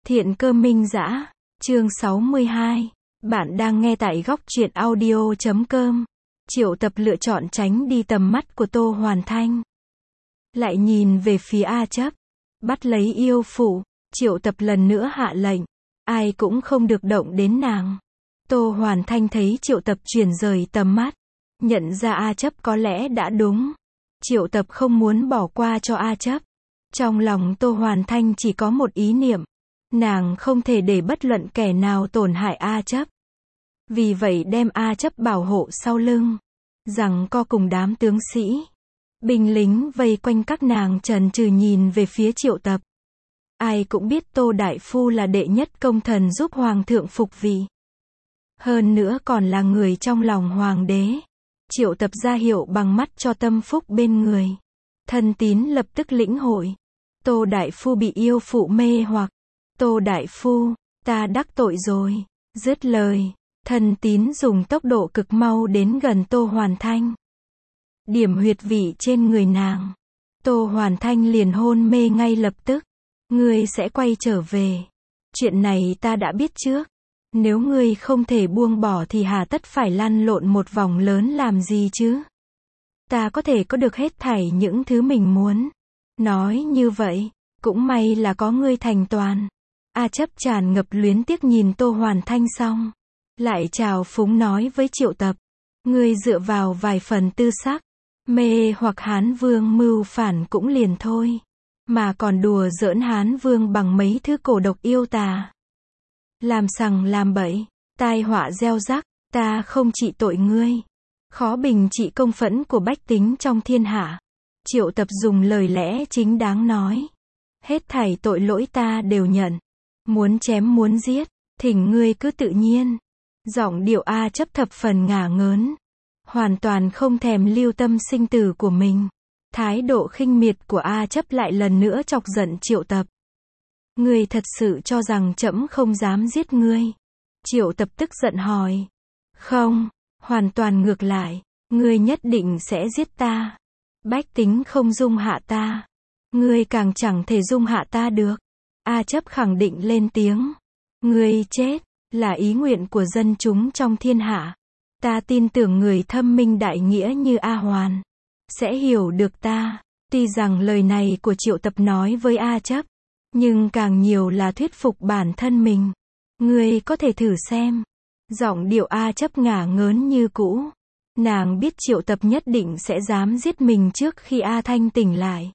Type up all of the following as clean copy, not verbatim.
Thiện Cơ Minh Dã, chương 62. Bạn đang nghe tại góc truyện audio.com. Triệu Tập lựa chọn tránh đi tầm mắt của Tô Hoàn Thanh. Lại nhìn về phía A Chấp. Bắt lấy yêu phụ, Triệu Tập lần nữa hạ lệnh. Ai cũng không được động đến nàng. Tô Hoàn Thanh thấy Triệu Tập chuyển rời tầm mắt. Nhận ra A Chấp có lẽ đã đúng. Triệu Tập không muốn bỏ qua cho A Chấp. Trong lòng Tô Hoàn Thanh chỉ có một ý niệm. Nàng không thể để bất luận kẻ nào tổn hại A Chấp. Vì vậy đem A Chấp bảo hộ sau lưng. Rằng co cùng đám tướng sĩ. Binh lính vây quanh các nàng trần trừ nhìn về phía Triệu Tập. Ai cũng biết Tô Đại Phu là đệ nhất công thần giúp Hoàng thượng phục vị. Hơn nữa còn là người trong lòng Hoàng đế. Triệu Tập ra hiệu bằng mắt cho tâm phúc bên người. Thân tín lập tức lĩnh hội. Tô Đại Phu bị yêu phụ mê hoặc. Tô Đại Phu, ta đắc tội rồi. Dứt lời, thân tín dùng tốc độ cực mau đến gần Tô Hoàn Thanh. Điểm huyệt vị trên người nàng. Tô Hoàn Thanh liền hôn mê ngay lập tức. Ngươi sẽ quay trở về. Chuyện này ta đã biết trước. Nếu ngươi không thể buông bỏ thì hà tất phải lăn lộn một vòng lớn làm gì chứ? Ta có thể có được hết thảy những thứ mình muốn. Nói như vậy, cũng may là có ngươi thành toàn. A Chấp tràn ngập luyến tiếc nhìn Tô Hoàn Thanh xong. Lại trào phúng nói với Triệu Tập. Ngươi dựa vào vài phần tư sắc. Mê hoặc Hán Vương mưu phản cũng liền thôi. Mà còn đùa giỡn Hán Vương bằng mấy thứ cổ độc yêu tà. Làm sằng làm bậy. Tai họa gieo rắc. Ta không trị tội ngươi. Khó bình trị công phẫn của bách tính trong thiên hạ. Triệu Tập dùng lời lẽ chính đáng nói. Hết thảy tội lỗi ta đều nhận. Muốn chém muốn giết, thỉnh ngươi cứ tự nhiên. Giọng điệu A Chấp thập phần ngả ngớn. Hoàn toàn không thèm lưu tâm sinh tử của mình. Thái độ khinh miệt của A Chấp lại lần nữa chọc giận Triệu Tập. Ngươi thật sự cho rằng trẫm không dám giết ngươi? Triệu Tập tức giận hỏi. Không, hoàn toàn ngược lại. Ngươi nhất định sẽ giết ta. Bách tính không dung hạ ta. Ngươi càng chẳng thể dung hạ ta được. A Chấp khẳng định lên tiếng. Ngươi chết, là ý nguyện của dân chúng trong thiên hạ. Ta tin tưởng người thâm minh đại nghĩa như A Hoàn sẽ hiểu được ta. Tuy rằng lời này của Triệu Tập nói với A Chấp, nhưng càng nhiều là thuyết phục bản thân mình. Ngươi có thể thử xem. Giọng điệu A Chấp ngả ngớn như cũ. Nàng biết Triệu Tập nhất định sẽ dám giết mình trước khi A Thanh tỉnh lại.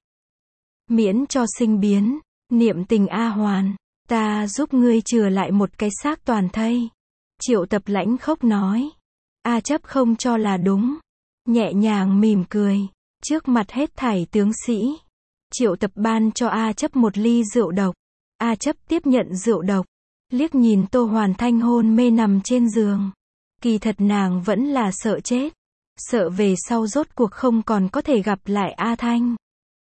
Miễn cho sinh biến, niệm tình A Hoàn, ta giúp ngươi chừa lại một cái xác toàn thây. Triệu Tập lãnh khốc nói. A Chấp không cho là đúng. Nhẹ nhàng mỉm cười. Trước mặt hết thảy tướng sĩ. Triệu Tập ban cho A Chấp một ly rượu độc. A Chấp tiếp nhận rượu độc. Liếc nhìn Tô Hoàn Thanh hôn mê nằm trên giường. Kỳ thật nàng vẫn là sợ chết. Sợ về sau rốt cuộc không còn có thể gặp lại A Thanh.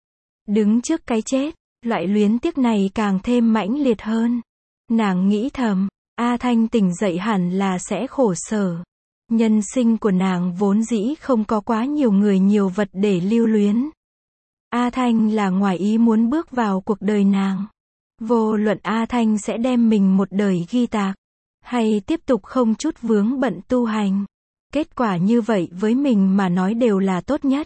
Đứng trước cái chết, loại luyến tiếc này càng thêm mãnh liệt hơn. Nàng nghĩ thầm, A Thanh tỉnh dậy hẳn là sẽ khổ sở. Nhân sinh của nàng vốn dĩ không có quá nhiều người nhiều vật để lưu luyến. A Thanh là ngoài ý muốn bước vào cuộc đời nàng. Vô luận A Thanh sẽ đem mình một đời ghi tạc, hay tiếp tục không chút vướng bận tu hành. Kết quả như vậy với mình mà nói đều là tốt nhất.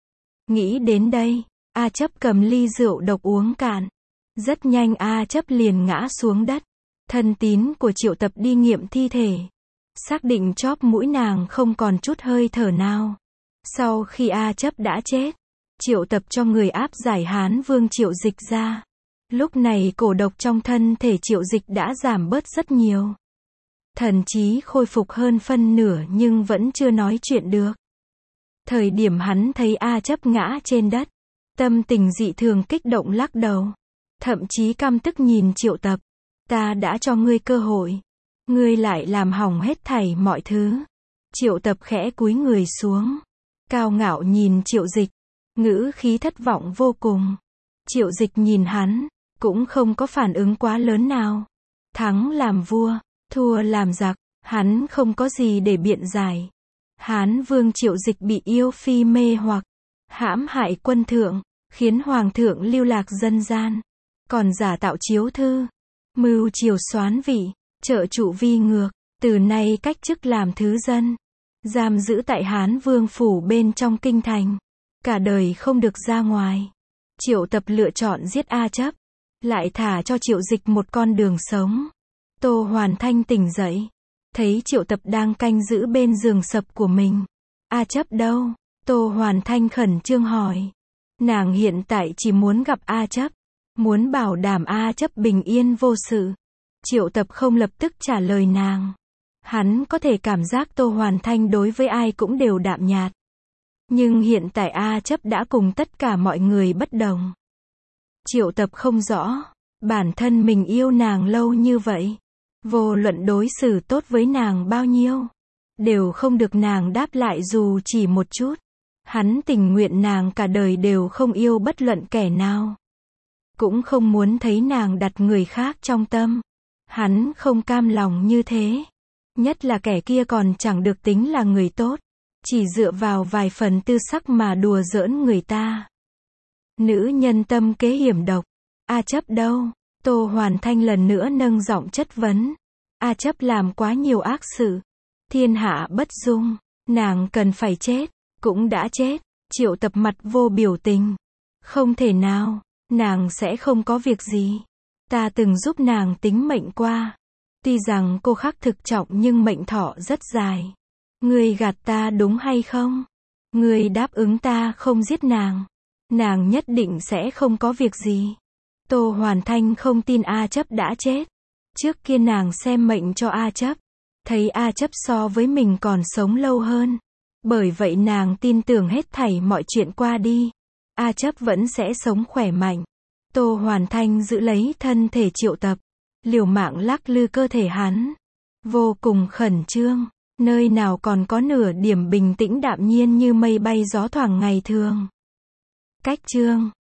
Nghĩ đến đây, A Chấp cầm ly rượu độc uống cạn. Rất nhanh A Chấp liền ngã xuống đất. Thân tín của Triệu Tập đi nghiệm thi thể. Xác định chóp mũi nàng không còn chút hơi thở nào. Sau khi A Chấp đã chết, Triệu Tập cho người áp giải Hán Vương Triệu Dịch ra. Lúc này cổ độc trong thân thể Triệu Dịch đã giảm bớt rất nhiều. Thần trí khôi phục hơn phân nửa nhưng vẫn chưa nói chuyện được. Thời điểm hắn thấy A Chấp ngã trên đất, tâm tình dị thường kích động lắc đầu. Thậm chí căm tức nhìn Triệu Tập. Ta đã cho ngươi cơ hội. Ngươi lại làm hỏng hết thảy mọi thứ. Triệu Tập khẽ cúi người xuống. Cao ngạo nhìn Triệu Dịch. Ngữ khí thất vọng vô cùng. Triệu Dịch nhìn hắn. Cũng không có phản ứng quá lớn nào. Thắng làm vua, thua làm giặc. Hắn không có gì để biện giải. Hán Vương Triệu Dịch bị yêu phi mê hoặc. Hãm hại quân thượng. Khiến hoàng thượng lưu lạc dân gian. Còn giả tạo chiếu thư. Mưu triều soán vị, trợ trụ vi ngược, từ nay cách chức làm thứ dân. Giam giữ tại Hán Vương phủ bên trong kinh thành. Cả đời không được ra ngoài. Triệu Tập lựa chọn giết A Chấp. Lại thả cho Triệu Dịch một con đường sống. Tô Hoàn Thanh tỉnh dậy. Thấy Triệu Tập đang canh giữ bên giường sập của mình. A Chấp đâu? Tô Hoàn Thanh khẩn trương hỏi. Nàng hiện tại chỉ muốn gặp A Chấp. Muốn bảo đảm A Chấp bình yên vô sự. Triệu Tập không lập tức trả lời nàng. Hắn có thể cảm giác Tô Hoàn Thanh đối với ai cũng đều đạm nhạt. Nhưng hiện tại A Chấp đã cùng tất cả mọi người bất đồng. Triệu Tập không rõ, bản thân mình yêu nàng lâu như vậy. Vô luận đối xử tốt với nàng bao nhiêu, đều không được nàng đáp lại dù chỉ một chút. Hắn tình nguyện nàng cả đời đều không yêu bất luận kẻ nào. Cũng không muốn thấy nàng đặt người khác trong tâm. Hắn không cam lòng như thế. Nhất là kẻ kia còn chẳng được tính là người tốt. Chỉ dựa vào vài phần tư sắc mà đùa giỡn người ta. Nữ nhân tâm kế hiểm độc. A Chấp đâu? Tô Hoàn Thanh lần nữa nâng giọng chất vấn. A Chấp làm quá nhiều ác sự. Thiên hạ bất dung. Nàng cần phải chết. Cũng đã chết. Triệu Tập mặt vô biểu tình. Không thể nào. Nàng sẽ không có việc gì. Ta từng giúp nàng tính mệnh qua. Tuy rằng cô khắc thực trọng nhưng mệnh thọ rất dài. Ngươi gạt ta đúng hay không? Ngươi đáp ứng ta không giết nàng. Nàng nhất định sẽ không có việc gì. Tô Hoàn Thanh không tin A Chấp đã chết. Trước kia nàng xem mệnh cho A Chấp. Thấy A Chấp so với mình còn sống lâu hơn. Bởi vậy nàng tin tưởng hết thảy mọi chuyện qua đi. A Chấp vẫn sẽ sống khỏe mạnh. Tô Hoàn Thanh giữ lấy thân thể Triệu Tập. Liều mạng lắc lư cơ thể hắn. Vô cùng khẩn trương. Nơi nào còn có nửa điểm bình tĩnh đạm nhiên như mây bay gió thoảng ngày thường. Cách chương